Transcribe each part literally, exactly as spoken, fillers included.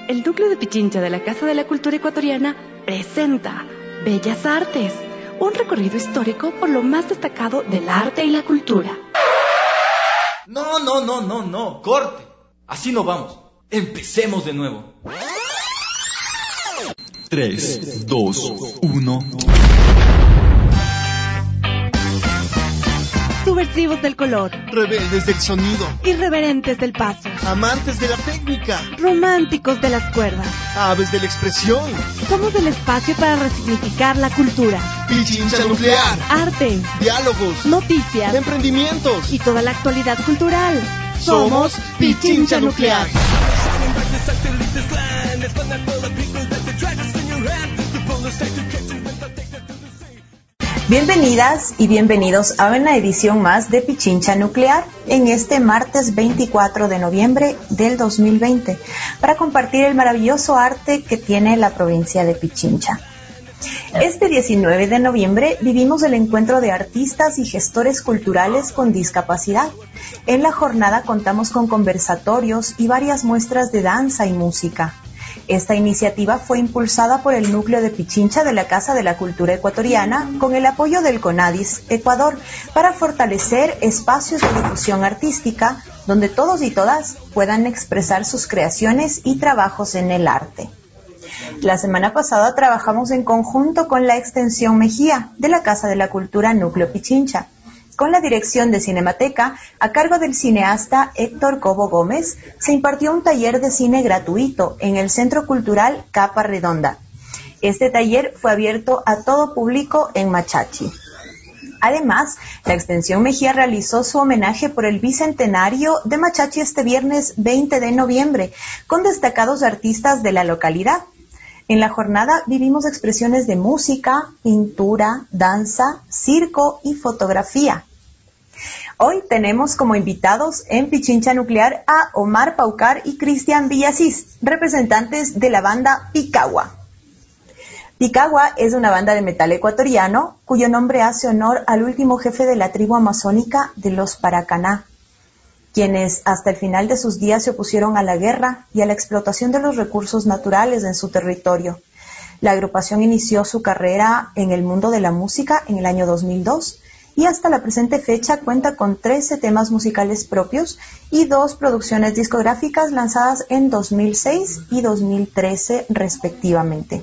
El núcleo de Pichincha de la Casa de la Cultura Ecuatoriana presenta Bellas Artes, un recorrido histórico por lo más destacado del arte y la cultura. No, no, no, no, no, corte. Así no vamos. Empecemos de nuevo. tres, dos, uno... Subversivos del color, rebeldes del sonido, irreverentes del paso, amantes de la técnica, románticos de las cuerdas, aves de la expresión. Somos el espacio para resignificar la cultura. Pichincha Nuclear, Arte, diálogos, noticias, emprendimientos y toda la actualidad cultural. Somos Pichincha Nuclear. Bienvenidas y bienvenidos a una edición más de Pichincha Nuclear en este martes veinticuatro de noviembre del dos mil veinte para compartir el maravilloso arte que tiene la provincia de Pichincha. Este diecinueve de noviembre vivimos el encuentro de artistas y gestores culturales con discapacidad. En la jornada contamos con conversatorios y varias muestras de danza y música. Esta iniciativa fue impulsada por el núcleo de Pichincha de la Casa de la Cultura Ecuatoriana con el apoyo del CONADIS Ecuador para fortalecer espacios de difusión artística donde todos y todas puedan expresar sus creaciones y trabajos en el arte. La semana pasada trabajamos en conjunto con la Extensión Mejía de la Casa de la Cultura Núcleo Pichincha, con la dirección de Cinemateca a cargo del cineasta Héctor Cobo Gómez. Se impartió un taller de cine gratuito en el Centro Cultural Capa Redonda. Este taller fue abierto a todo público en Machachi. Además, la Extensión Mejía realizó su homenaje por el bicentenario de Machachi este viernes veinte de noviembre, con destacados artistas de la localidad. En la jornada vivimos expresiones de música, pintura, danza, circo y fotografía. Hoy tenemos como invitados en Pichincha Nuclear a Omar Paucar y Cristian Villasís, representantes de la banda Picagua. Picagua es una banda de metal ecuatoriano cuyo nombre hace honor al último jefe de la tribu amazónica de los Paracaná, quienes hasta el final de sus días se opusieron a la guerra y a la explotación de los recursos naturales en su territorio. La agrupación inició su carrera en el mundo de la música en el año dos mil dos y hasta la presente fecha cuenta con trece temas musicales propios y dos producciones discográficas lanzadas en dos mil seis y dos mil trece respectivamente.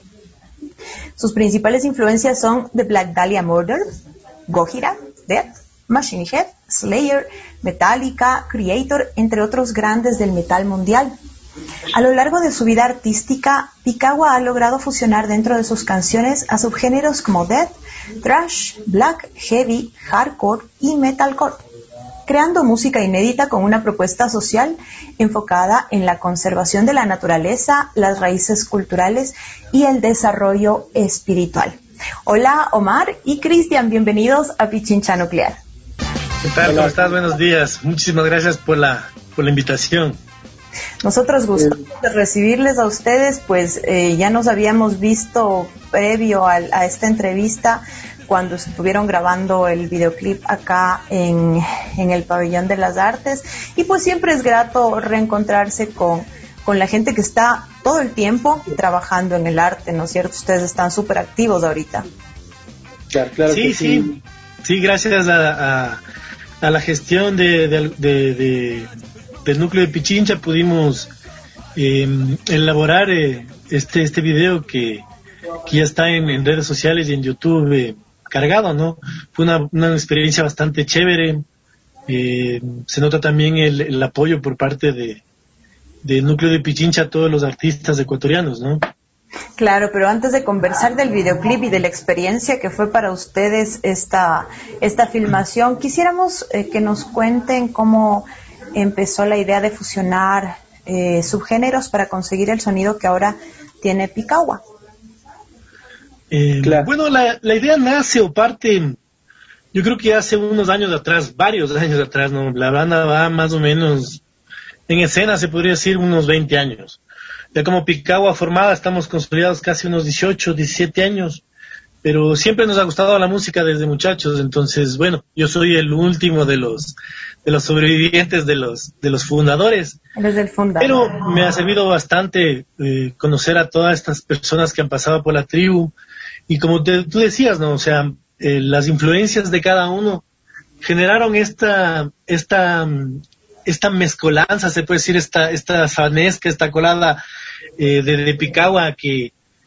Sus principales influencias son The Black Dahlia Murder, Gojira, Death, Machine Head, Slayer, Metallica, Creator, entre otros grandes del metal mundial. A lo largo de su vida artística, Picagua ha logrado fusionar dentro de sus canciones a subgéneros como death, thrash, black, heavy, hardcore y metalcore, creando música inédita con una propuesta social enfocada en la conservación de la naturaleza, las raíces culturales y el desarrollo espiritual. Hola Omar y Cristian, bienvenidos a Pichincha Nuclear. ¿Qué tal? Hola. ¿Cómo estás? Buenos días. Muchísimas gracias por la por la invitación. Nosotros gustosos de recibirles a ustedes, pues eh, ya nos habíamos visto previo a, a esta entrevista cuando estuvieron grabando el videoclip acá en, en el Pabellón de las Artes, y pues siempre es grato reencontrarse con, con la gente que está todo el tiempo trabajando en el arte, ¿no es cierto? Ustedes están súper activos ahorita. Claro, claro sí, que sí. sí. Sí, gracias a, a, a la gestión de, de, de, de, del núcleo de Pichincha pudimos eh, elaborar eh, este este video que, que ya está en, en redes sociales y en YouTube eh, cargado, ¿no? Fue una, una experiencia bastante chévere. Eh, se nota también el, el apoyo por parte de del núcleo de Pichincha a todos los artistas ecuatorianos, ¿no? Claro, pero antes de conversar del videoclip y de la experiencia que fue para ustedes esta, esta filmación, quisiéramos eh, que nos cuenten cómo empezó la idea de fusionar eh, subgéneros para conseguir el sonido que ahora tiene Picagua. Eh, claro. Bueno, la, la idea nace o parte, yo creo que hace unos años atrás, varios años atrás, ¿no? La banda va más o menos en escena, se podría decir, unos veinte años. Ya como Picagua formada, estamos consolidados casi unos dieciocho, diecisiete años. pero siempre nos ha gustado la música desde muchachos. Entonces, bueno, yo soy el último de los de los sobrevivientes de los de los fundadores. Desde el fundador. Pero me ha servido bastante eh, conocer a todas estas personas que han pasado por la tribu. Y como te, tú decías, ¿no? O sea, eh, las influencias de cada uno generaron esta esta esta mezcolanza, se puede decir, esta esta sabanesca, esta colada eh, de, de Picahua que,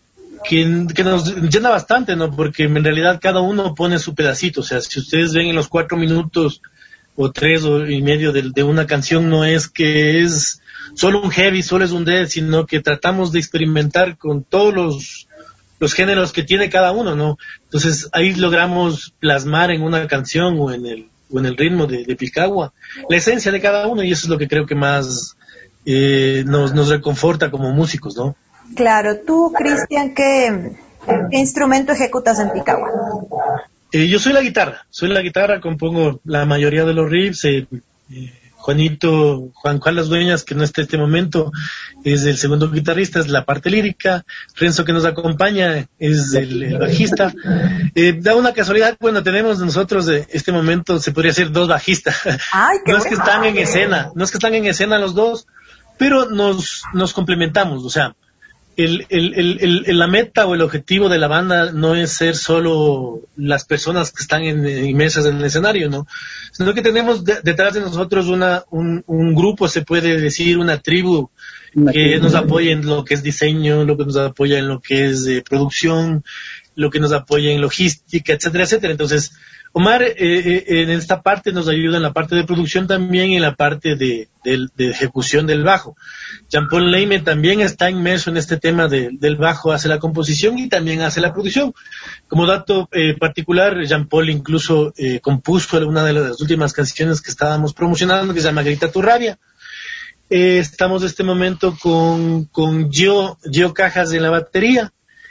que que nos llena bastante, ¿no? Porque en realidad cada uno pone su pedacito. O sea, si ustedes ven en los cuatro minutos o tres o y medio de, de una canción, no es que es solo un heavy, solo es un death, sino que tratamos de experimentar con todos los los géneros que tiene cada uno, ¿no? Entonces ahí logramos plasmar en una canción o en el o en el ritmo de, de Picahua la esencia de cada uno, y eso es lo que creo que más eh, nos nos reconforta como músicos, ¿no? Claro. Tú, Cristian, ¿qué, qué instrumento ejecutas en Picahua? Eh, yo soy la guitarra, soy la guitarra, compongo la mayoría de los riffs. eh, eh, Juanito, Juan Carlos Dueñas, que no está en este momento, es el segundo guitarrista, es la parte lírica. Renzo, que nos acompaña, es el, el bajista. Eh, da una casualidad, bueno, tenemos nosotros en este momento, se podría decir dos bajistas. Ay, qué no es que bueno. están en escena, no es que están en escena los dos, pero nos, nos complementamos. O sea, el, el, el, el, la meta o el objetivo de la banda no es ser solo las personas que están en, inmersas en el escenario, ¿no? Sino que tenemos de, detrás de nosotros una un, un grupo, se puede decir, una tribu que nos apoya en lo que es diseño, lo que nos apoya en lo que es eh, producción, lo que nos apoya en logística, etcétera, etcétera. Entonces, Omar eh, eh, en esta parte nos ayuda en la parte de producción también y en la parte de, de, de ejecución del bajo. Jean-Paul Leime también está inmerso en este tema de, del bajo, hace la composición y también hace la producción. Como dato eh, particular, Jean-Paul incluso eh, compuso una de las últimas canciones que estábamos promocionando, que se llama Grita tu rabia. Eh, estamos en este momento con, con Gio, Gio Cajas en la batería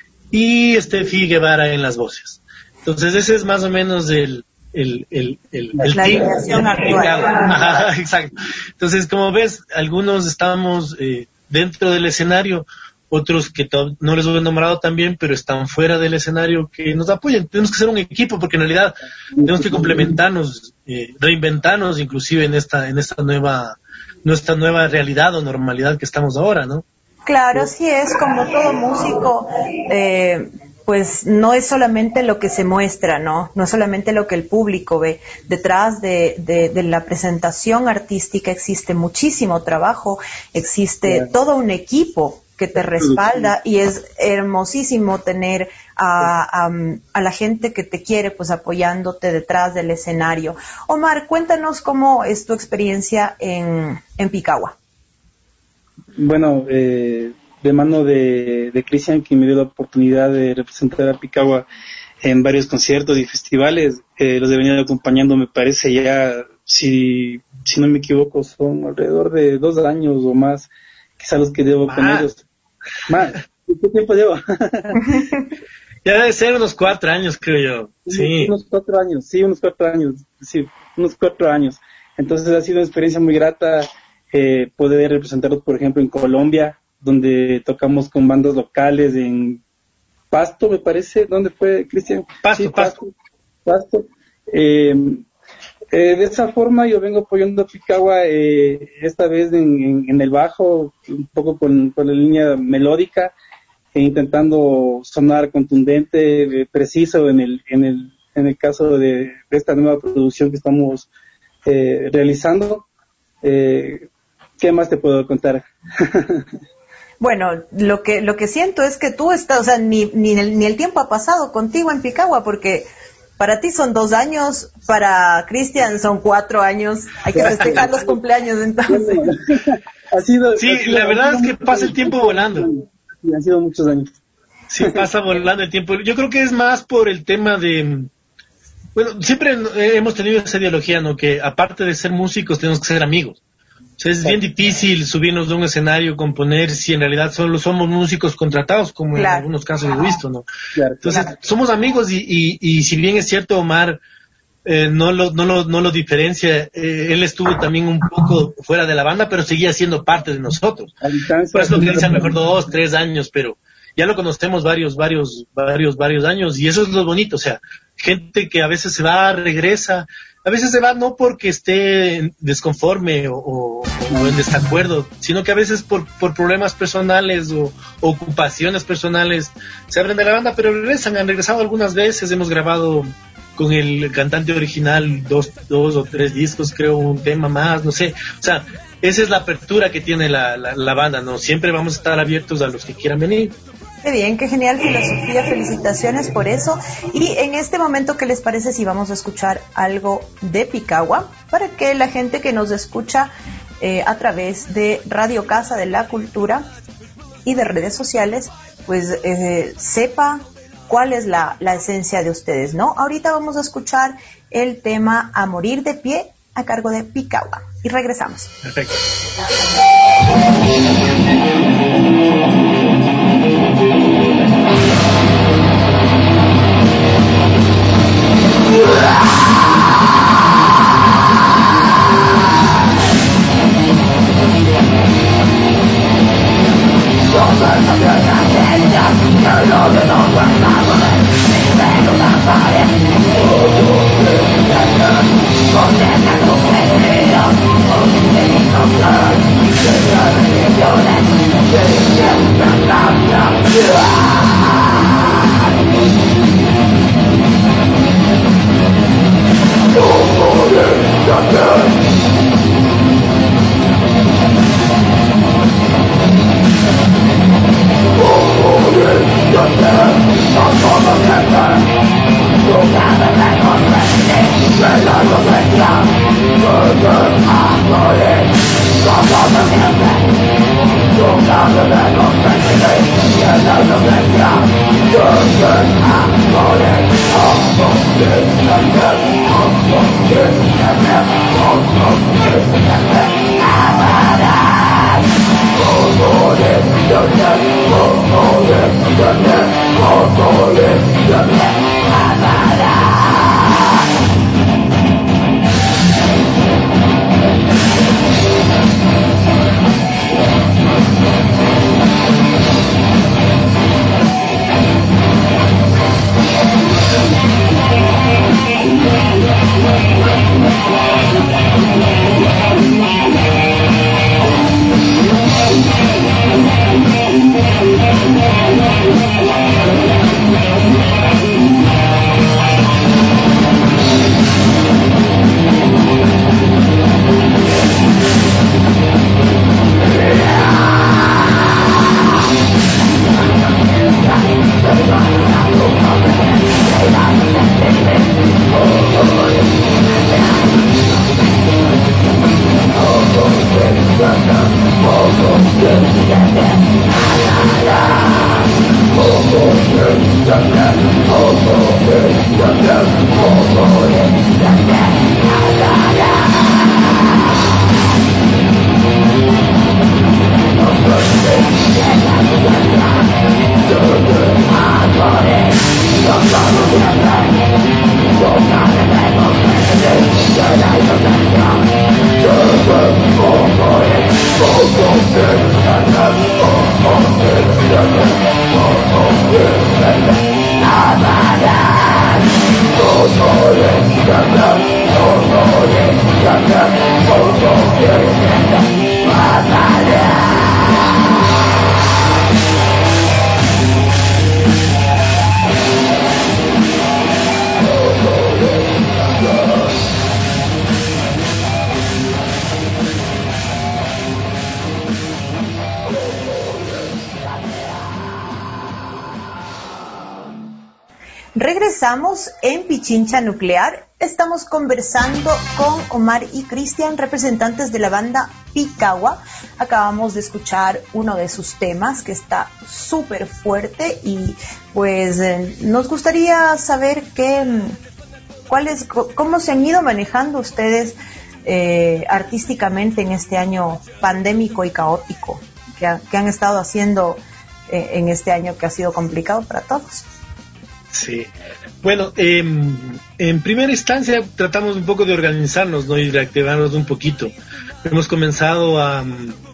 y Steffi Guevara en las voces. Entonces ese es más o menos el el el el, el la team. alineación actual. Ajá, exacto. Entonces, como ves, algunos estamos eh, dentro del escenario, otros que to- no les he nombrado también, pero están fuera del escenario, que nos apoyan. Tenemos que ser un equipo, porque en realidad tenemos que complementarnos, eh, reinventarnos, inclusive en esta en esta nueva nuestra nueva realidad o normalidad que estamos ahora, ¿no? Claro, sí es, como todo músico, eh, pues no es solamente lo que se muestra, ¿no? No es solamente lo que el público ve. Detrás de, de, de la presentación artística existe muchísimo trabajo, existe yeah. todo un equipo que te respalda, y es hermosísimo tener a, a, a la gente que te quiere, pues apoyándote detrás del escenario. Omar, cuéntanos cómo es tu experiencia en, en Picahua. Bueno, eh, de mano de, de Cristian, que me dio la oportunidad de representar a Picahua en varios conciertos y festivales, eh, los he venido acompañando, me parece ya, si, si no me equivoco, son alrededor de dos años o más, quizá los que llevo ah. con ellos. Más, ¿qué tiempo llevo? Ya debe ser unos cuatro años, creo yo. Sí. Unos cuatro años, sí, unos cuatro años, sí, unos cuatro años. Entonces ha sido una experiencia muy grata eh, poder representarlos, por ejemplo, en Colombia, donde tocamos con bandas locales, en Pasto, me parece. ¿Dónde fue, Cristian? Pasto, sí, Pasto. Pasto. Pasto. Eh, eh, de esa forma yo vengo apoyando a Picahua, eh, esta vez en, en, en el bajo, un poco con, con la línea melódica, e intentando sonar contundente, eh, preciso en el, en el, en el caso de, de esta nueva producción que estamos eh, realizando. Eh, ¿Qué más te puedo contar? Bueno, lo que lo que siento es que tú estás, o sea, ni ni el, ni el tiempo ha pasado contigo en Picahua, porque para ti son dos años, para Cristian son cuatro años. Hay que festejar los cumpleaños entonces. Ha sido, sí, ha sido, la verdad es que pasa el tiempo volando. Sí, han sido muchos años. Sí, pasa volando el tiempo. Yo creo que es más por el tema de... Bueno, siempre hemos tenido esa ideología, ¿no? Que aparte de ser músicos tenemos que ser amigos. O sea, es bien difícil subirnos de un escenario, componer, si en realidad solo somos músicos contratados, como claro. en algunos casos he visto, ¿no? Claro, Entonces, claro. somos amigos y, y, y si bien es cierto, Omar eh, no lo no lo no lo diferencia, eh, él estuvo también un poco fuera de la banda, pero seguía siendo parte de nosotros. Por eso lo que dice a lo mejor dos, tres años, pero ya lo conocemos varios, varios, varios, varios años, y eso es lo bonito, o sea, gente que a veces se va, regresa, a veces se va no porque esté desconforme o, o, o en desacuerdo, sino que a veces por, por problemas personales o, o ocupaciones personales se abren de la banda, pero regresan, han regresado algunas veces, hemos grabado con el cantante original dos, dos o tres discos, creo, un tema más, no sé, o sea, esa es la apertura que tiene la, la, la banda, ¿no? Siempre vamos a estar abiertos a los que quieran venir. Qué bien, qué genial filosofía, felicitaciones por eso. Y en este momento, ¿qué les parece si vamos a escuchar algo de Picagua? Para que la gente que nos escucha eh, a través de Radio Casa de la Cultura y de redes sociales, pues eh, sepa cuál es la, la esencia de ustedes, ¿no? Ahorita vamos a escuchar el tema A Morir de Pie a cargo de Picagua. Y regresamos. Perfecto. Regresamos en Pichincha Nuclear. Estamos conversando con Omar y Cristian, representantes de la banda Picagua. Acabamos de escuchar uno de sus temas que está súper fuerte y pues eh, nos gustaría saber qué, cuál es, cómo se han ido manejando ustedes eh, artísticamente en este año pandémico y caótico que, ha, que han estado haciendo eh, en este año que ha sido complicado para todos. Sí, bueno, eh, en primera instancia tratamos un poco de organizarnos, ¿no? Y reactivarnos un poquito. Hemos comenzado a,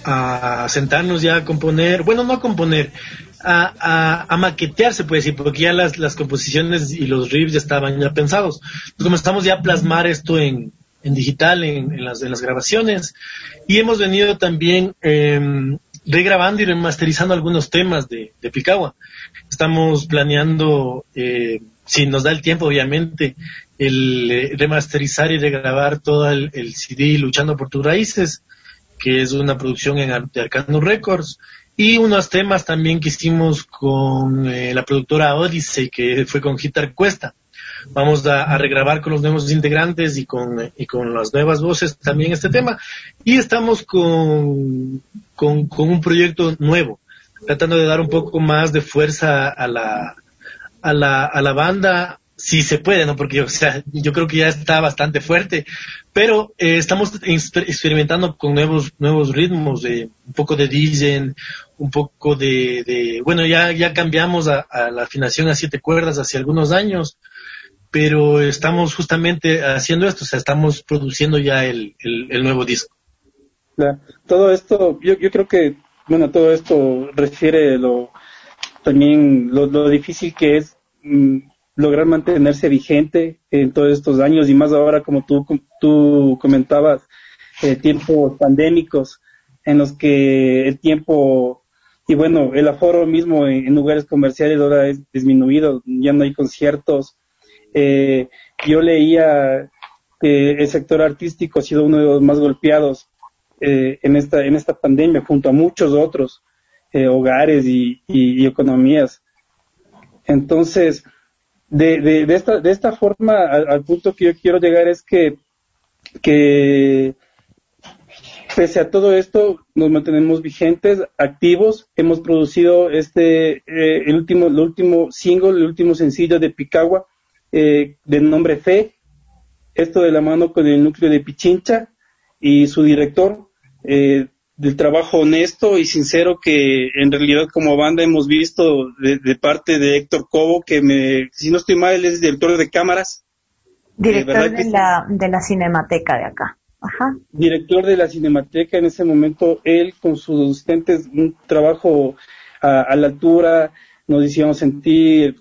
a sentarnos ya a componer, bueno, no a componer, a, a, a maquetear, se puede decir, porque ya las, las composiciones y los riffs ya estaban ya pensados. Entonces comenzamos ya a plasmar esto en, en digital, en, en, las, en las grabaciones, y hemos venido también eh, regrabando y remasterizando algunos temas de, de Picagua. Estamos planeando, eh, si nos da el tiempo, obviamente, el eh, remasterizar y regrabar todo el, el C D Luchando por tus Raíces, que es una producción en, de Arcanum Records, y unos temas también que hicimos con eh, la productora Odyssey, que fue con Guitar Cuesta. Vamos a, a regrabar con los nuevos integrantes y con, y con las nuevas voces también este tema, y estamos con, con, con un proyecto nuevo, tratando de dar un poco más de fuerza a la, a la, a la banda, si se puede, ¿no? Porque yo, o sea, yo creo que ya está bastante fuerte, pero eh, estamos experimentando con nuevos nuevos ritmos, de un poco de D J, un poco de, de bueno, ya ya cambiamos a, a la afinación a siete cuerdas hace algunos años, pero estamos justamente haciendo esto, o sea, estamos produciendo ya el, el, el nuevo disco. La, todo esto, yo, yo creo que, bueno, todo esto refiere lo también lo, lo difícil que es mmm, lograr mantenerse vigente en todos estos años, y más ahora, como tú tú comentabas, eh, tiempos pandémicos en los que el tiempo y bueno, el aforo mismo en, en lugares comerciales ahora es disminuido, ya no hay conciertos. Eh, yo leía que el sector artístico ha sido uno de los más golpeados eh, en esta en esta pandemia, junto a muchos otros eh, hogares y, y, y economías. Entonces, De, de, de esta de esta forma, al, al punto que yo quiero llegar es que que pese a todo esto nos mantenemos vigentes, activos. Hemos producido este eh, el último el último single, el último sencillo de Picagua, eh, de nombre Fe. Esto de la mano con el núcleo de Pichincha y su director, eh, del trabajo honesto y sincero que en realidad como banda hemos visto de, de parte de Héctor Cobo, que me, si no estoy mal, él es director de cámaras. Director de, de la, de la Cinemateca de acá. Ajá. Director de la Cinemateca en ese momento, él con sus asistentes, un trabajo a, a la altura, nos hicieron sentir,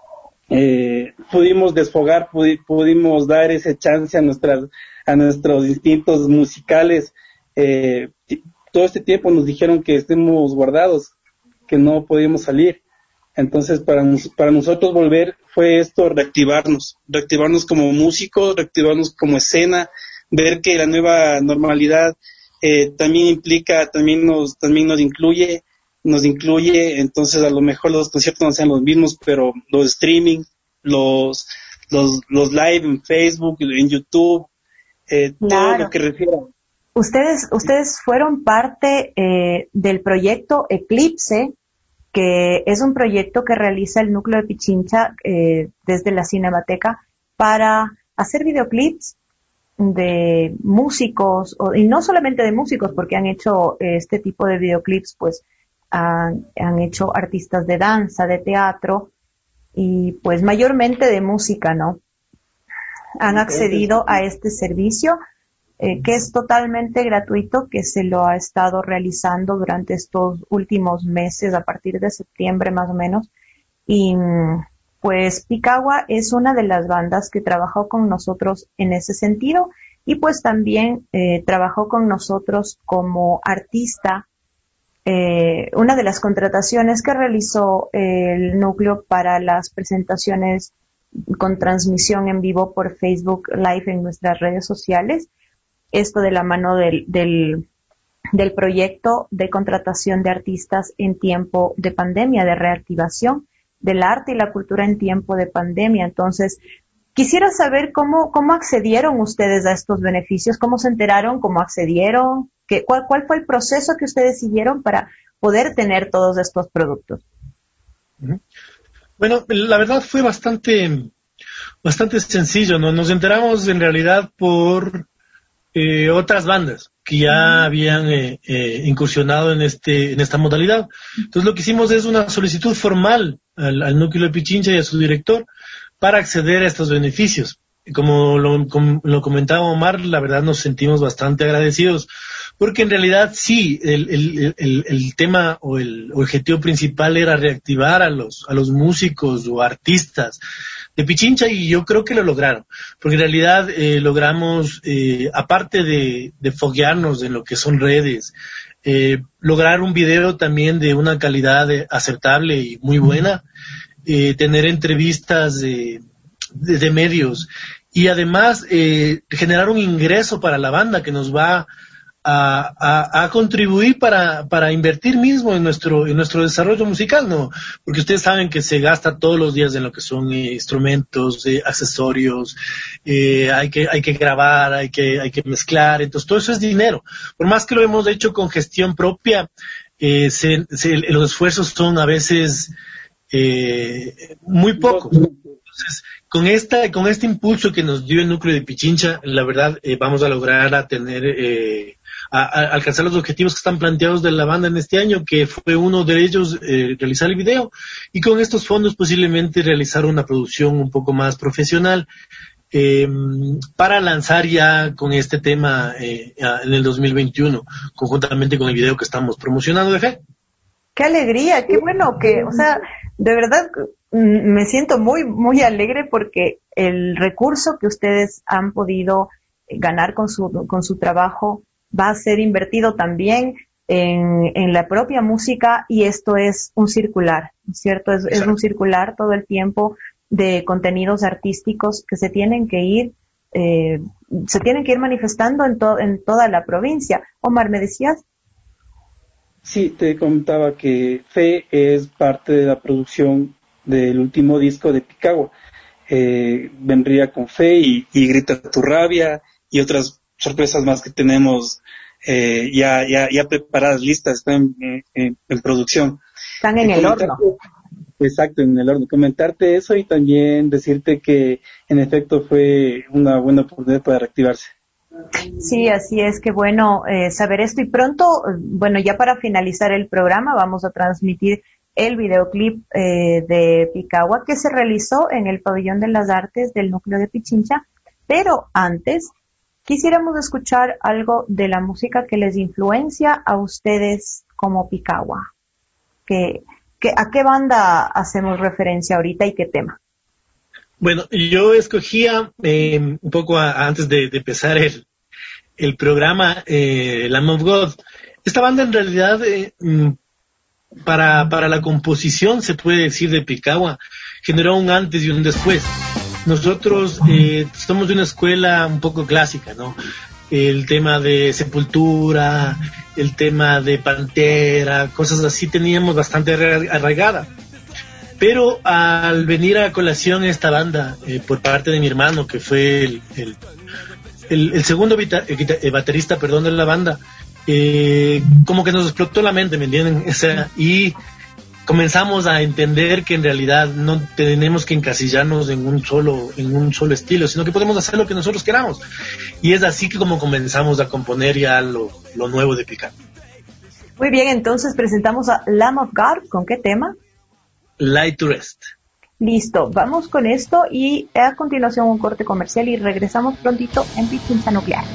eh, pudimos desfogar, pudi, pudimos dar ese chance a nuestras, a nuestros instintos musicales. Eh, todo este tiempo nos dijeron que estemos guardados, que no podíamos salir. Entonces, para, para nosotros volver fue esto, reactivarnos, reactivarnos como músicos, reactivarnos como escena, ver que la nueva normalidad eh, también implica, también nos, también nos incluye, nos incluye, entonces a lo mejor los conciertos no sean los mismos, pero los streaming, los, los, los live en Facebook, en YouTube, eh, claro. Todo lo que refiera. Ustedes, ustedes fueron parte eh, del proyecto Eclipse, que es un proyecto que realiza el núcleo de Pichincha eh, desde la Cinemateca para hacer videoclips de músicos, o, y no solamente de músicos, porque han hecho eh, este tipo de videoclips, pues han, han hecho artistas de danza, de teatro, y pues mayormente de música, ¿no? Han accedido a este servicio, Eh, que es totalmente gratuito, que se lo ha estado realizando durante estos últimos meses, a partir de septiembre más o menos. Y pues Picagua es una de las bandas que trabajó con nosotros en ese sentido, y pues también eh, trabajó con nosotros como artista. Eh, una de las contrataciones que realizó el núcleo para las presentaciones con transmisión en vivo por Facebook Live en nuestras redes sociales, esto de la mano del, del, del proyecto de contratación de artistas en tiempo de pandemia, de reactivación del arte y la cultura en tiempo de pandemia. Entonces, quisiera saber cómo, cómo accedieron ustedes a estos beneficios, cómo se enteraron, cómo accedieron, qué, cuál, cuál fue el proceso que ustedes siguieron para poder tener todos estos productos. Bueno, la verdad fue bastante, bastante sencillo, ¿no? Nos enteramos en realidad por Eh, otras bandas que ya habían eh, eh, incursionado en este en esta modalidad. Entonces lo que hicimos es una solicitud formal al, al núcleo de Pichincha y a su director para acceder a estos beneficios. Y como lo, como lo comentaba Omar, la verdad nos sentimos bastante agradecidos porque en realidad sí, el, el, el, el tema o el objetivo principal era reactivar a los, a los músicos o artistas de Pichincha, y yo creo que lo lograron, porque en realidad eh, logramos, eh, aparte de, de foguearnos en lo que son redes, eh, lograr un video también de una calidad eh, aceptable y muy buena, eh, tener entrevistas de, de, de medios, y además eh, generar un ingreso para la banda que nos va a, a, a contribuir para, para invertir mismo en nuestro, en nuestro desarrollo musical, ¿no? Porque ustedes saben que se gasta todos los días en lo que son eh, instrumentos, eh, accesorios, eh, hay que, hay que grabar, hay que, hay que mezclar, entonces todo eso es dinero. Por más que lo hemos hecho con gestión propia, eh, se, se, los esfuerzos son a veces eh, muy pocos. Entonces, con esta, con este impulso que nos dio el núcleo de Pichincha, la verdad, eh, vamos a lograr a tener, eh, a, a alcanzar los objetivos que están planteados de la banda en este año, que fue uno de ellos eh, realizar el video, y con estos fondos posiblemente realizar una producción un poco más profesional, eh, para lanzar ya con este tema eh, en el dos mil veintiuno, conjuntamente con el video que estamos promocionando de Fe. ¡Qué alegría! ¡Qué bueno! Que, o sea, de verdad me siento muy, muy alegre porque el recurso que ustedes han podido ganar con su, con su trabajo va a ser invertido también en, en la propia música, y esto es un circular, ¿cierto? Es, es un circular todo el tiempo de contenidos artísticos que se tienen que ir, eh, se tienen que ir manifestando en, to, en toda la provincia. Omar, ¿me decías? Sí, te comentaba que Fe es parte de la producción del último disco de Picagua. Eh, vendría con Fe y, y Grita tu rabia y otras sorpresas más que tenemos eh, ya, ya, ya preparadas, listas, están en, en, en producción. Están en el horno. Exacto, en el horno. Comentarte eso y también decirte que en efecto fue una buena oportunidad para reactivarse. Sí, así es, que bueno eh, saber esto. Y pronto, bueno, ya para finalizar el programa vamos a transmitir el videoclip eh, de Picagua que se realizó en el Pabellón de las Artes del núcleo de Pichincha, pero antes quisiéramos escuchar algo de la música que les influencia a ustedes como Picagua. ¿Qué, qué, ¿A qué banda hacemos referencia ahorita y qué tema? Bueno, yo escogía eh, un poco a, antes de, de empezar el, el programa, eh, Lamb of God. Esta banda en realidad, eh, para, para la composición, se puede decir, de Picagua, generó un antes y un después. Nosotros eh, somos de una escuela un poco clásica, ¿no? El tema de Sepultura, el tema de Pantera, cosas así teníamos bastante arraigada. Pero al venir a colación esta banda, eh, por parte de mi hermano, que fue el, el, el, el segundo vita, el baterista perdón, de la banda, eh, como que nos explotó la mente, ¿me entienden? O sea, y comenzamos a entender que en realidad no tenemos que encasillarnos en un solo, en un solo estilo, sino que podemos hacer lo que nosotros queramos. Y es así que como comenzamos a componer ya lo, lo nuevo de Picagua. Muy bien, entonces presentamos a Lamb of God. ¿Con qué tema? Light to Rest. Listo, vamos con esto y a continuación un corte comercial y regresamos prontito en Pichincha Nuclear.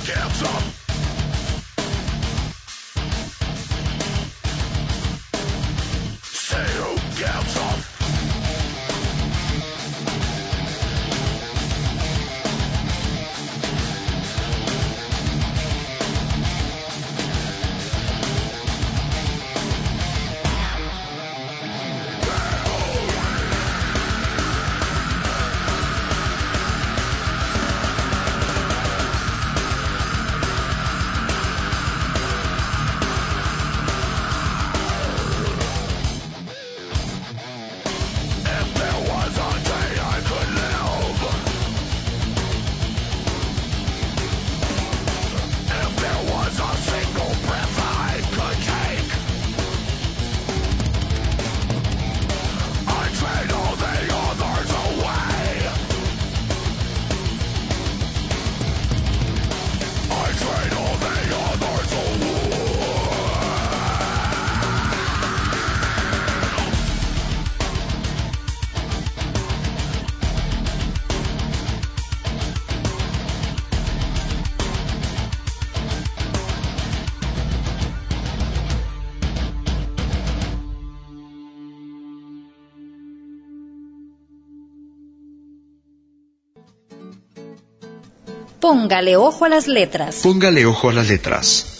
Póngale ojo a las letras. Póngale ojo a las letras.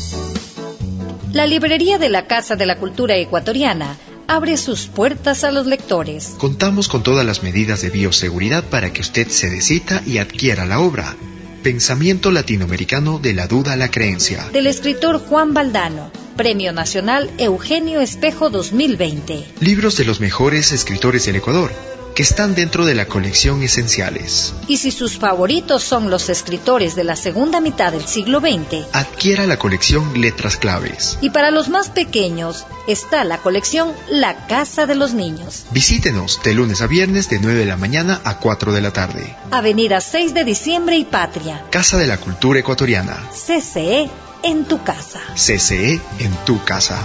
La librería de la Casa de la Cultura Ecuatoriana abre sus puertas a los lectores. Contamos con todas las medidas de bioseguridad para que usted se decida y adquiera la obra Pensamiento Latinoamericano de la Duda a la Creencia, del escritor Juan Valdano, Premio Nacional Eugenio Espejo dos mil veinte. Libros de los mejores escritores del Ecuador, que están dentro de la colección Esenciales. Y si sus favoritos son los escritores de la segunda mitad del siglo veinte, adquiera la colección Letras Claves. Y para los más pequeños está la colección La Casa de los Niños. Visítenos de lunes a viernes de nueve de la mañana a cuatro de la tarde. Avenida seis de diciembre y Patria. Casa de la Cultura Ecuatoriana. C C E en tu casa. C C E en tu casa.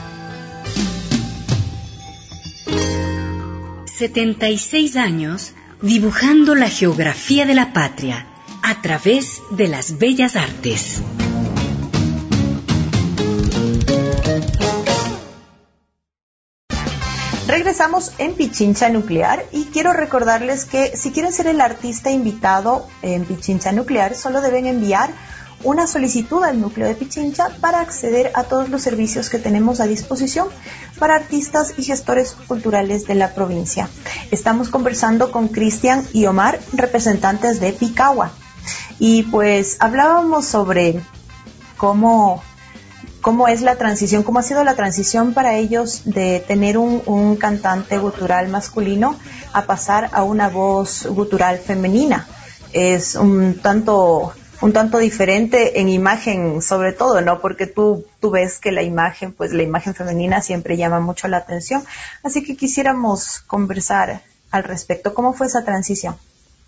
setenta y seis años dibujando la geografía de la patria a través de las bellas artes. Regresamos en Pichincha Nuclear y quiero recordarles que si quieren ser el artista invitado en Pichincha Nuclear, solo deben enviar una solicitud al núcleo de Pichincha para acceder a todos los servicios que tenemos a disposición para artistas y gestores culturales de la provincia. Estamos conversando con Cristian y Omar, representantes de Picagua, y pues hablábamos sobre cómo, cómo es la transición, cómo ha sido la transición para ellos de tener un, un cantante gutural masculino a pasar a una voz gutural femenina. Es un tanto... un tanto diferente en imagen, sobre todo, ¿no? Porque tú, tú ves que la imagen, pues la imagen femenina siempre llama mucho la atención. Así que quisiéramos conversar al respecto. ¿Cómo fue esa transición?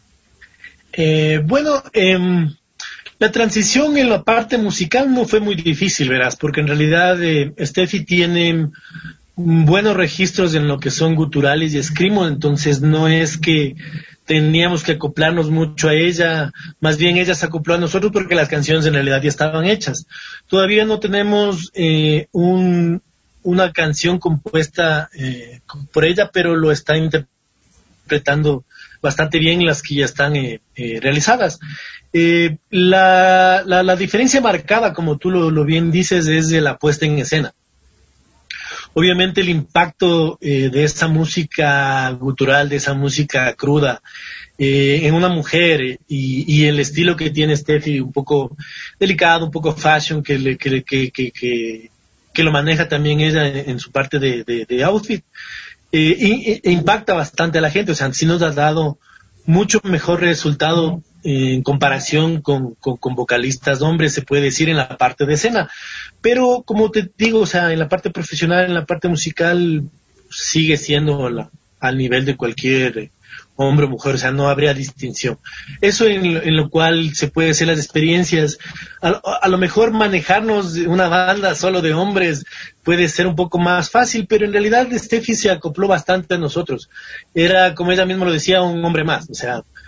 Eh, bueno, eh, la transición en la parte musical no fue muy difícil, verás, porque en realidad eh, Steffi tiene buenos registros en lo que son guturales y escrimo, entonces no es que teníamos que acoplarnos mucho a ella, más bien ella se acopló a nosotros porque las canciones en realidad ya estaban hechas. Todavía no tenemos eh, un, una canción compuesta eh, por ella, pero lo está interpretando bastante bien las que ya están eh, eh, realizadas. Eh, la, la, la diferencia marcada, como tú lo, lo bien dices, es de la puesta en escena. Obviamente el impacto eh, de esa música gutural, de esa música cruda, eh, en una mujer eh, y, y el estilo que tiene Steffi, un poco delicado, un poco fashion, que, le, que, que, que, que, que lo maneja también ella en, en su parte de, de, de outfit, eh, y, e impacta bastante a la gente. O sea, sí nos ha dado mucho mejor resultado eh, en comparación con, con, con vocalistas hombres, se puede decir, en la parte de escena. Pero, como te digo, o sea, en la parte profesional, en la parte musical, sigue siendo la, al nivel de cualquier hombre o mujer, o sea, no habría distinción. Eso en, en lo cual se puede hacer las experiencias. A, a lo mejor manejarnos una banda solo de hombres puede ser un poco más fácil, pero en realidad Steffi se acopló bastante a nosotros. Era, como ella misma lo decía, un hombre más, o sea,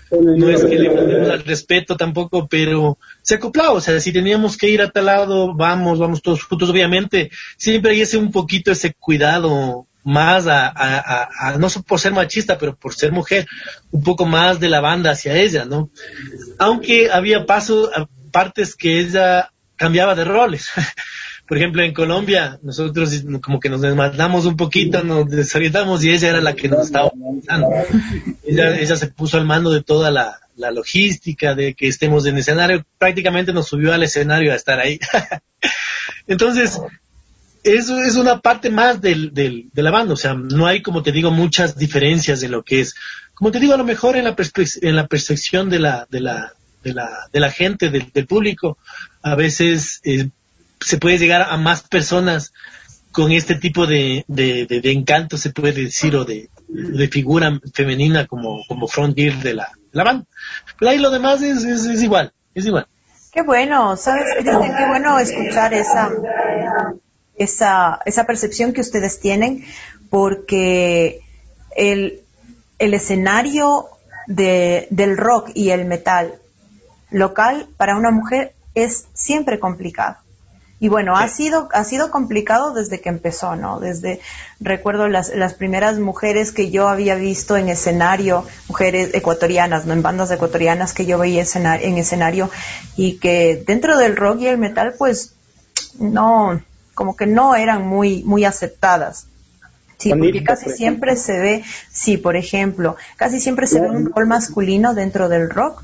no es que le faltemos al respeto tampoco, pero se acoplaba, o sea, si teníamos que ir a tal lado, vamos, vamos todos juntos, obviamente, siempre hay ese un poquito ese cuidado más a, a, a, a no por ser machista, pero por ser mujer, un poco más de la banda hacia ella, ¿no? Aunque había pasos, partes que ella cambiaba de roles. Por ejemplo, en Colombia, nosotros como que nos desmandamos un poquito, nos desorientamos y ella era la que nos estaba organizando. Ella, ella se puso al mando de toda la, la logística, de que estemos en escenario, prácticamente nos subió al escenario a estar ahí. Entonces, eso es una parte más del, del, de la banda, o sea, no hay, como te digo, muchas diferencias en lo que es. Como te digo, a lo mejor en la, perspe- en la percepción de la, de la, de la, de la gente, del, del público, a veces eh, se puede llegar a más personas con este tipo de, de, de, de encanto, se puede decir, o de, de figura femenina como, como frontgirl de la, de la banda. Pero ahí lo demás es, es, es igual, es igual. Qué bueno, ¿sabes? Cristian, qué bueno escuchar esa, esa, esa percepción que ustedes tienen, porque el, el escenario de, del rock y el metal local para una mujer es siempre complicado. Y bueno, sí. ha sido ha sido complicado desde que empezó, ¿no? Desde, recuerdo las las primeras mujeres que yo había visto en escenario, mujeres ecuatorianas, no en bandas ecuatorianas que yo veía escenario, en escenario, y que dentro del rock y el metal, pues, no, como que no eran muy muy aceptadas. Sí, porque casi siempre se ve, sí, por ejemplo, casi siempre se ve un rol masculino dentro del rock,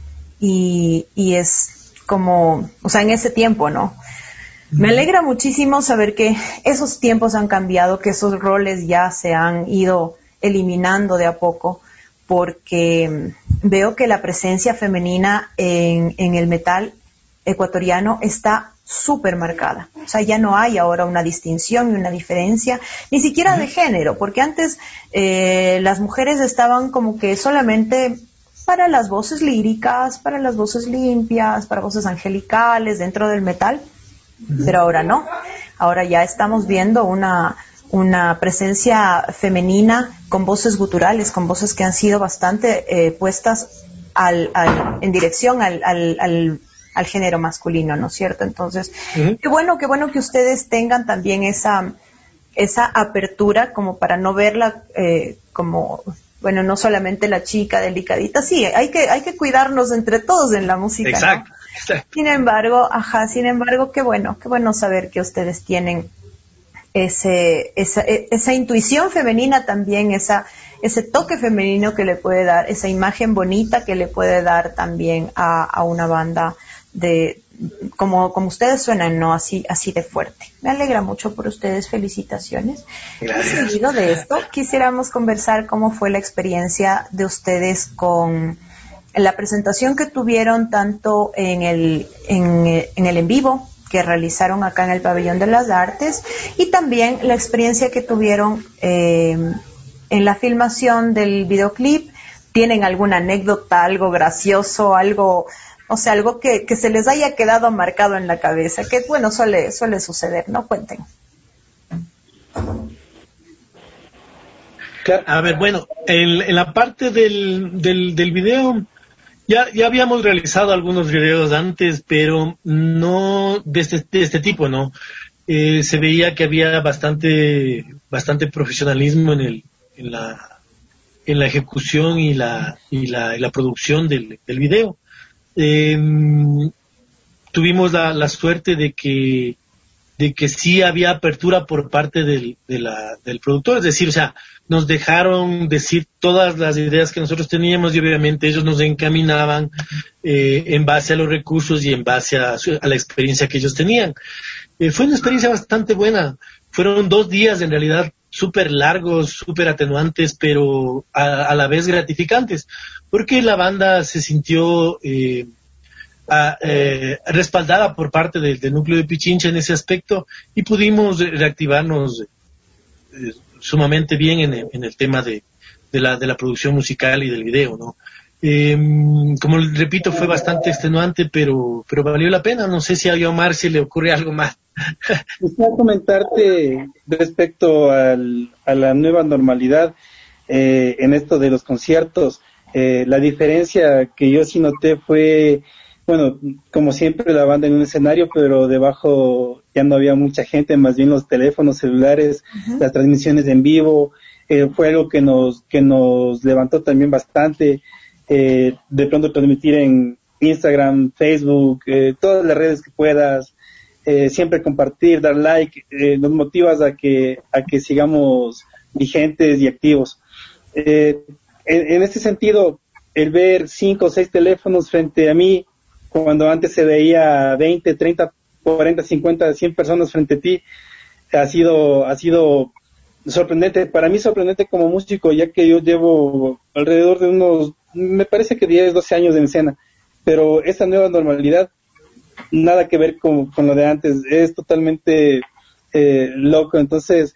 y y es como, o sea, en ese tiempo, ¿no? Me alegra muchísimo saber que esos tiempos han cambiado, que esos roles ya se han ido eliminando de a poco, porque veo que la presencia femenina en, en el metal ecuatoriano está súper marcada. O sea, ya no hay ahora una distinción y una diferencia, ni siquiera de género, porque antes eh, las mujeres estaban como que solamente para las voces líricas, para las voces limpias, para voces angelicales dentro del metal. Pero ahora no, ahora ya estamos viendo una, una presencia femenina con voces guturales, con voces que han sido bastante eh, puestas al, al, en dirección al, al, al, al género masculino, ¿no es cierto? Entonces, uh-huh. qué bueno, qué bueno que ustedes tengan también esa, esa apertura como para no verla eh, como, bueno, no solamente la chica delicadita, sí, hay que, hay que cuidarnos entre todos en la música, Exacto. ¿no? Sin embargo, ajá, sin embargo, qué bueno, qué bueno saber que ustedes tienen ese, esa, esa intuición femenina también, esa, ese toque femenino que le puede dar, esa imagen bonita que le puede dar también a, a una banda de, como, como ustedes suenan, ¿no? Así, así de fuerte. Me alegra mucho por ustedes, felicitaciones. Gracias. Seguido de esto, quisiéramos conversar cómo fue la experiencia de ustedes con la presentación que tuvieron tanto en el en, en el en vivo que realizaron acá en el Pabellón de las Artes, y también la experiencia que tuvieron eh, en la filmación del videoclip. ¿Tienen alguna anécdota, algo gracioso, algo, o sea, algo que, que se les haya quedado marcado en la cabeza? Que bueno, suele suele suceder, ¿no? Cuenten. A ver, bueno, en, en la parte del, del, del video, Ya, ya habíamos realizado algunos videos antes, pero no de este, de este tipo, ¿no? Eh, se veía que había bastante, bastante profesionalismo en el, en la, en la ejecución y la, y la, y la producción del, del video. Eh, tuvimos la, la suerte de que, de que sí había apertura por parte del, de la, del productor, es decir, o sea, nos dejaron decir todas las ideas que nosotros teníamos, y obviamente ellos nos encaminaban eh, en base a los recursos y en base a, su, a la experiencia que ellos tenían. Eh, fue una experiencia bastante buena. Fueron dos días en realidad súper largos, súper atenuantes, pero a, a la vez gratificantes, porque la banda se sintió eh, a, eh, respaldada por parte del, del núcleo de Pichincha en ese aspecto, y pudimos reactivarnos eh, sumamente bien en el, en el tema de, de la de la producción musical y del video, ¿no? Eh, como repito, fue bastante extenuante, pero pero valió la pena. No sé si a Omar se le ocurre algo más. Quisiera comentarte respecto al, a la nueva normalidad eh, en esto de los conciertos. Eh, la diferencia que yo sí noté fue, bueno, como siempre la banda en un escenario, pero debajo ya no había mucha gente, más bien los teléfonos celulares, uh-huh. las transmisiones en vivo, eh, fue algo que nos que nos levantó también bastante. Eh, de pronto transmitir en Instagram, Facebook, eh, todas las redes que puedas, eh, siempre compartir, dar like, eh, nos motivas a que a que sigamos vigentes y activos. Eh, en, en este sentido, el ver cinco o seis teléfonos frente a mí, cuando antes se veía veinte, treinta, cuarenta, cincuenta, cien personas frente a ti, ha sido ha sido sorprendente, para mí sorprendente como músico, ya que yo llevo alrededor de unos, me parece que diez, doce años en escena, pero esta nueva normalidad, nada que ver con, con lo de antes, es totalmente eh, loco. Entonces,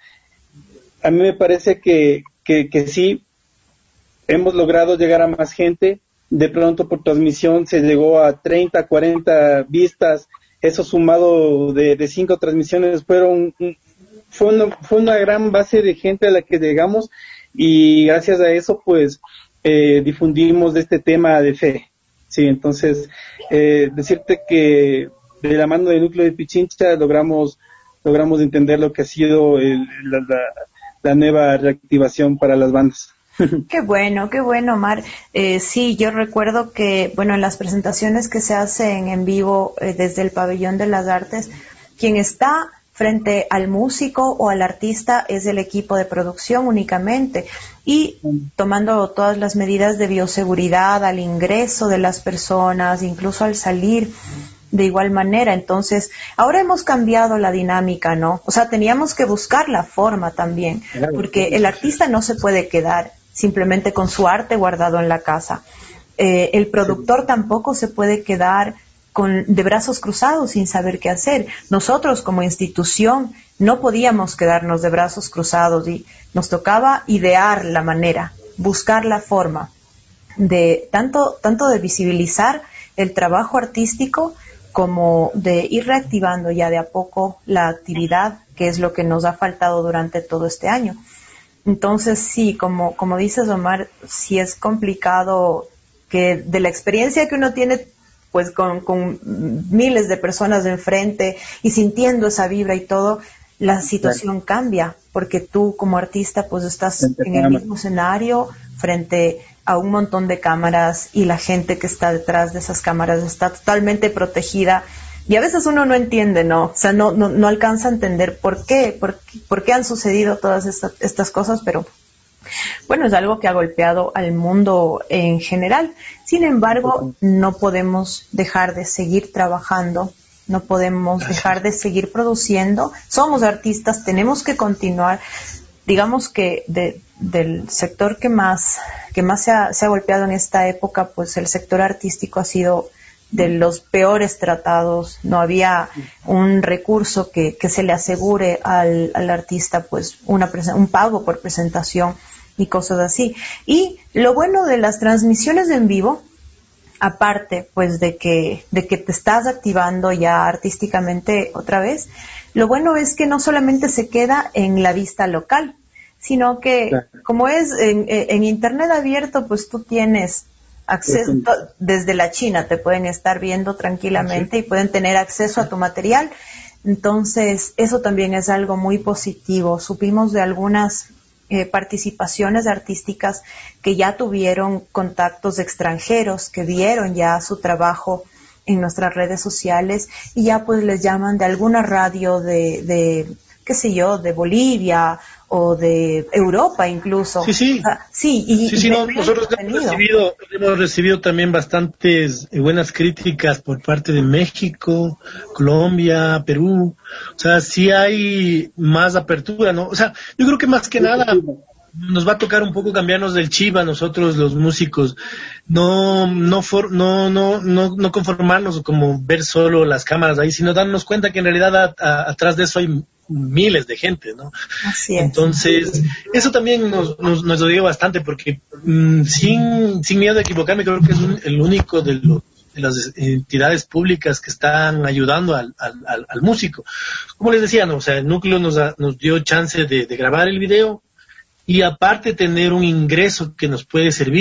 a mí me parece que, que, que sí, hemos logrado llegar a más gente. De pronto por transmisión se llegó a treinta, cuarenta vistas, eso sumado de, de cinco transmisiones fueron, fue una, fue una gran base de gente a la que llegamos, y gracias a eso pues eh, difundimos de este tema de fe. Sí, entonces eh, decirte que de la mano del núcleo de Pichincha logramos logramos entender lo que ha sido el, la, la, la nueva reactivación para las bandas. Qué bueno, qué bueno, Omar. Eh, sí, yo recuerdo que, bueno, en las presentaciones que se hacen en vivo eh, desde el Pabellón de las Artes, quien está frente al músico o al artista es el equipo de producción únicamente, y tomando todas las medidas de bioseguridad al ingreso de las personas, incluso al salir, de igual manera. Entonces, ahora hemos cambiado la dinámica, ¿no? O sea, teníamos que buscar la forma también, porque el artista no se puede quedar simplemente con su arte guardado en la casa. Eh, el productor tampoco se puede quedar con, de brazos cruzados sin saber qué hacer. Nosotros como institución no podíamos quedarnos de brazos cruzados y nos tocaba idear la manera, buscar la forma de tanto, tanto de visibilizar el trabajo artístico como de ir reactivando ya de a poco la actividad, que es lo que nos ha faltado durante todo este año. Entonces, sí, como, como dices, Omar, sí es complicado que de la experiencia que uno tiene, pues con, con miles de personas de enfrente y sintiendo esa vibra y todo, la situación cambia, porque tú como artista pues estás en el mismo escenario frente a un montón de cámaras, y la gente que está detrás de esas cámaras está totalmente protegida. Y a veces uno no entiende, ¿no? O sea, no, no, no alcanza a entender por qué, por qué, por qué han sucedido todas estas, estas cosas, pero bueno, es algo que ha golpeado al mundo en general. Sin embargo, no podemos dejar de seguir trabajando, no podemos dejar de seguir produciendo. Somos artistas, tenemos que continuar. Digamos que de, del sector que más, que más se ha, se ha golpeado en esta época, pues el sector artístico ha sido de los peores tratados. No había un recurso que, que se le asegure al, al artista pues una un pago por presentación y cosas así. Y lo bueno de las transmisiones en vivo, aparte pues de que de que te estás activando ya artísticamente otra vez, lo bueno es que no solamente se queda en la vista local, sino que como es en, en internet abierto, pues tú tienes acceso, desde la China te pueden estar viendo tranquilamente y pueden tener acceso a tu material. Entonces eso también es algo muy positivo. Supimos de algunas eh, participaciones artísticas que ya tuvieron contactos extranjeros, que vieron ya su trabajo en nuestras redes sociales y ya pues les llaman de alguna radio de, de qué sé yo, de Bolivia o de Europa incluso. Sí, sí. O sea, sí, y, sí, sí, no, nosotros hemos recibido, hemos recibido también bastantes buenas críticas por parte de México, Colombia, Perú. O sea, sí hay más apertura, ¿no? O sea, yo creo que más que nada nos va a tocar un poco cambiarnos del chip a nosotros los músicos, no no for, no no no no conformarnos como ver solo las cámaras ahí, sino darnos cuenta que en realidad a, a, atrás de eso hay miles de gente, ¿no? Así es. Entonces, eso también nos nos, nos dio bastante, porque mmm, sin sin miedo a equivocarme, creo que es un, el único de los de las entidades públicas que están ayudando al, al, al, al músico. Como les decía, ¿no? O sea, el núcleo nos, a, nos dio chance de, de grabar el video, y aparte tener un ingreso que nos puede servir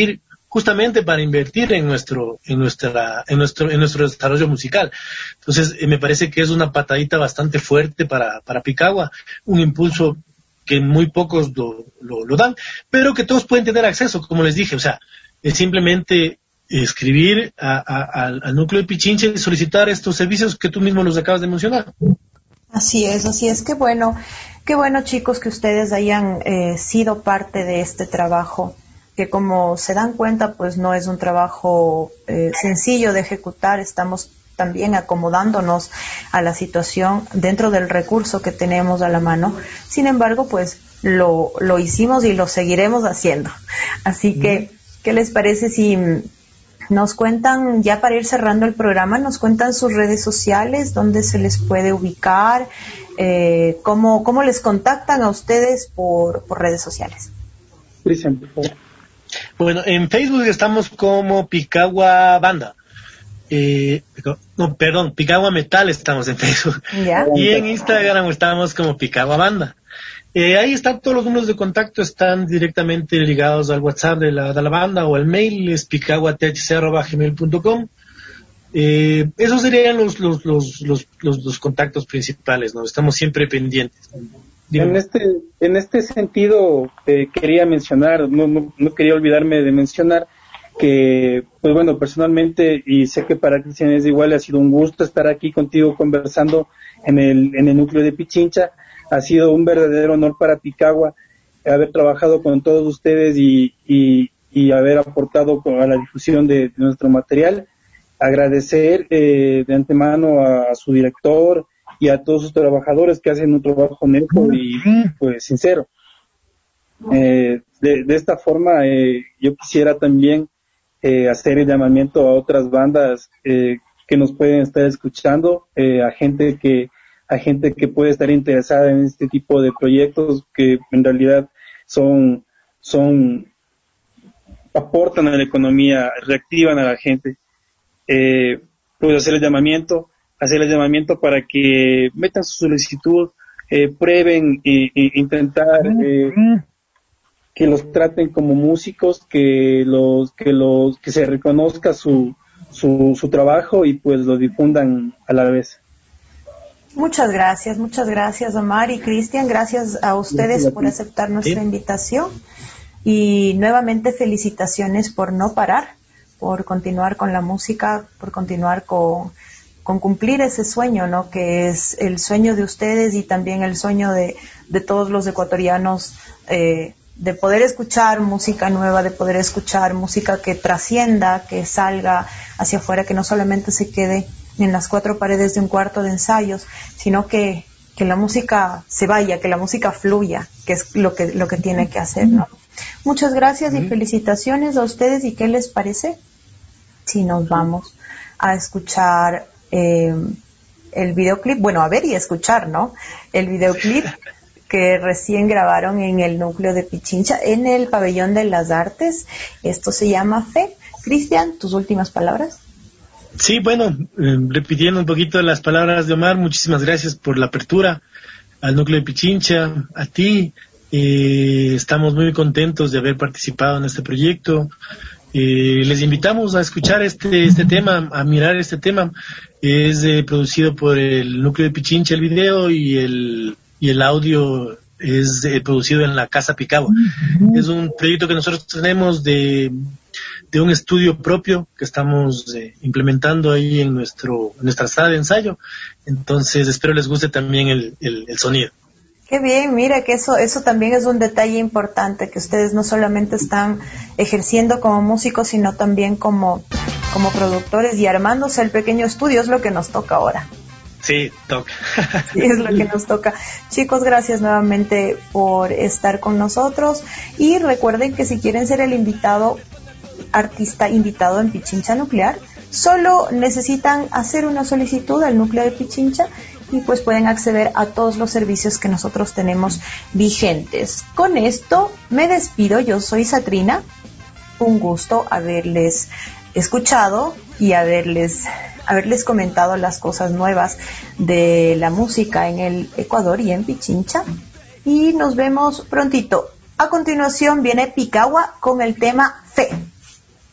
justamente para invertir en nuestro, en nuestra, en nuestro, en nuestro desarrollo musical. Entonces, eh, me parece que es una patadita bastante fuerte para, para Picagua, un impulso que muy pocos lo, lo, lo dan, pero que todos pueden tener acceso, como les dije, o sea, es simplemente escribir a, a, al, al núcleo de Pichincha y solicitar estos servicios que tú mismo los acabas de mencionar. Así es, así es. Qué bueno, qué bueno, chicos, que ustedes hayan eh, sido parte de este trabajo, que como se dan cuenta, pues no es un trabajo eh, sencillo de ejecutar. Estamos también acomodándonos a la situación dentro del recurso que tenemos a la mano. Sin embargo, pues lo, lo hicimos y lo seguiremos haciendo. Así que, ¿qué les parece si nos cuentan, ya para ir cerrando el programa, nos cuentan sus redes sociales, dónde se les puede ubicar, eh, cómo, cómo les contactan a ustedes por, por redes sociales? Cristian, por favor. Bueno, en Facebook estamos como Picagua Banda. Eh, no, perdón, Picagua Metal estamos en Facebook. ¿Ya? Y en Instagram estamos como Picagua Banda. Eh, ahí están todos los números de contacto, están directamente ligados al WhatsApp de la, de la banda o al mail, es picagua t h c arroba gmail punto com. Eh, esos serían los los, los, los, los, los contactos principales, ¿no? Estamos siempre pendientes. En este, en este sentido, eh, quería mencionar, no, no, no quería olvidarme de mencionar que, pues bueno, personalmente, y sé que para Cristian es igual, ha sido un gusto estar aquí contigo conversando en el, en el núcleo de Pichincha. Ha sido un verdadero honor para Picagua haber trabajado con todos ustedes y, y, y haber aportado a la difusión de, de nuestro material. Agradecer eh, de antemano a, a su director y a todos sus trabajadores que hacen un trabajo honesto y pues sincero. Eh, de, de esta forma, eh, yo quisiera también eh, hacer el llamamiento a otras bandas eh, que nos pueden estar escuchando, eh, a gente que a gente que puede estar interesada en este tipo de proyectos que en realidad son, son, aportan a la economía, reactivan a la gente. Eh, pues hacer el llamamiento, hacer el llamamiento para que metan su solicitud, eh, prueben e, e intentar eh, que los traten como músicos, que los, que los, que se reconozca su, su, su trabajo y pues lo difundan a la vez. Muchas gracias, muchas gracias, Omar y Cristian. Gracias a ustedes por aceptar nuestra invitación y nuevamente felicitaciones por no parar, por continuar con la música, por continuar con, con cumplir ese sueño, ¿no? Que es el sueño de ustedes y también el sueño de, de todos los ecuatorianos, eh, de poder escuchar música nueva, de poder escuchar música que trascienda, que salga hacia afuera, que no solamente se quede en las cuatro paredes de un cuarto de ensayos, sino que, que la música se vaya, que la música fluya, que es lo que, lo que tiene que hacer, ¿no? Muchas gracias y felicitaciones a ustedes. ¿Y qué les parece si nos vamos a escuchar eh, el videoclip? Bueno, a ver y escuchar, ¿no? El videoclip que recién grabaron en el núcleo de Pichincha, en el Pabellón de las Artes. Esto se llama Fe. Cristian, tus últimas palabras. Sí, bueno, eh, repitiendo un poquito las palabras de Omar, muchísimas gracias por la apertura al núcleo de Pichincha, a ti. Eh, estamos muy contentos de haber participado en este proyecto. Eh, les invitamos a escuchar este este tema, a mirar este tema. Es eh, producido por el núcleo de Pichincha, el video, y el y el audio es eh, producido en la Casa Picagua. Es un proyecto que nosotros tenemos de de un estudio propio que estamos eh, implementando ahí en nuestro en nuestra sala de ensayo. Entonces espero les guste también el, el, el sonido. Qué bien, mira que eso eso también es un detalle importante, que ustedes no solamente están ejerciendo como músicos, sino también como, como productores y armándose el pequeño estudio. Es lo que nos toca ahora. Sí, toca. Sí, es lo que nos toca. Chicos, gracias nuevamente por estar con nosotros y recuerden que si quieren ser el invitado artista invitado en Pichincha Nuclear, solo necesitan hacer una solicitud al núcleo de Pichincha y pues pueden acceder a todos los servicios que nosotros tenemos vigentes. Con esto me despido, yo soy Satrina, un gusto haberles escuchado y haberles, haberles comentado las cosas nuevas de la música en el Ecuador y en Pichincha, y nos vemos prontito. A continuación viene Picagua con el tema Fe.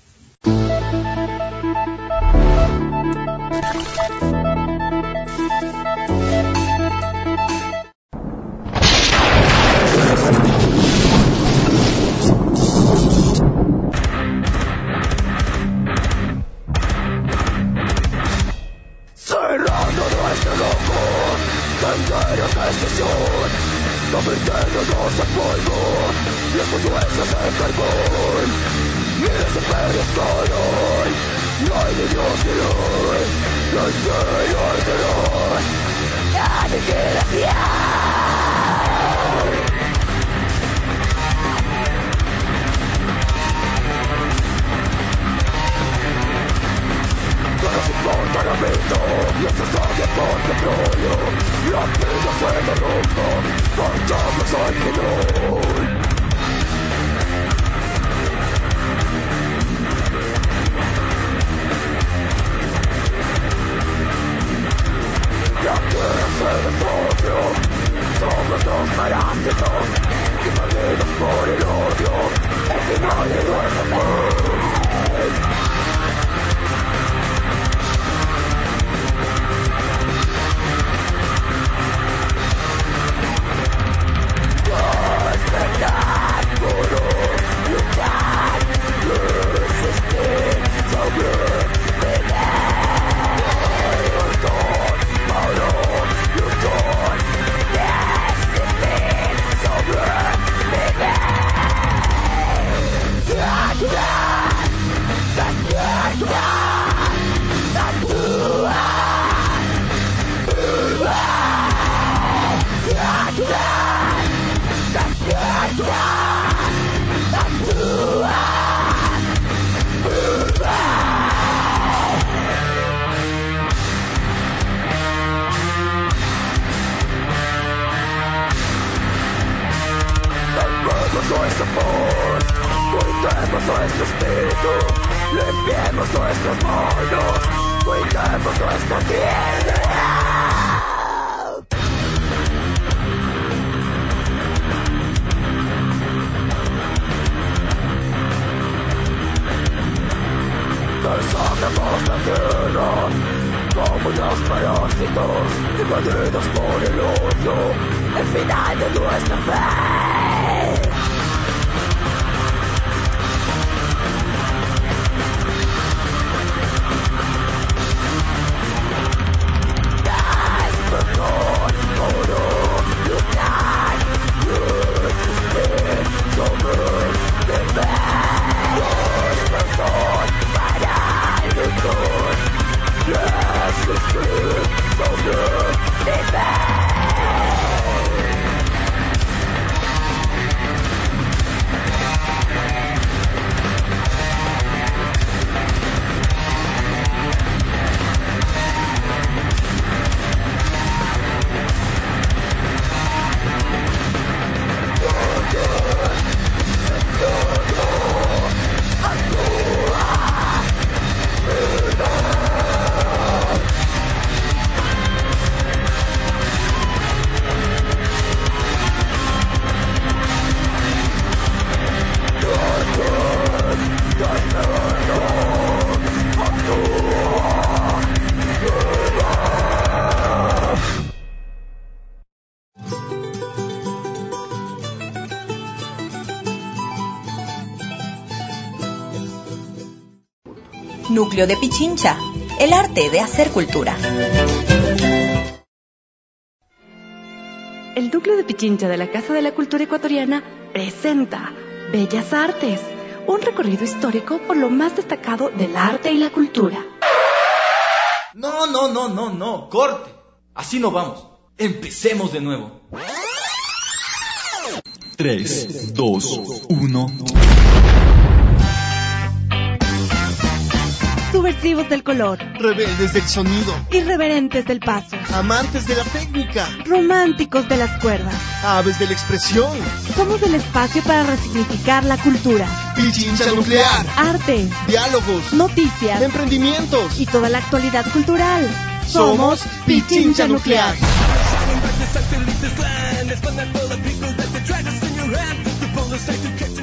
Núcleo de Pichincha, el arte de hacer cultura. El Núcleo de Pichincha de la Casa de la Cultura Ecuatoriana presenta Bellas Artes, un recorrido histórico por lo más destacado del arte y la cultura. No, no, no, no, no, corte. Así no vamos. Empecemos de nuevo. tres, dos, uno... Subversivos del color, rebeldes del sonido, irreverentes del paso, amantes de la técnica, románticos de las cuerdas, aves de la expresión. Somos el espacio para resignificar la cultura. Pichincha Nuclear, arte, diálogos, noticias, emprendimientos y toda la actualidad cultural. Somos Pichincha Nuclear. Nuclear.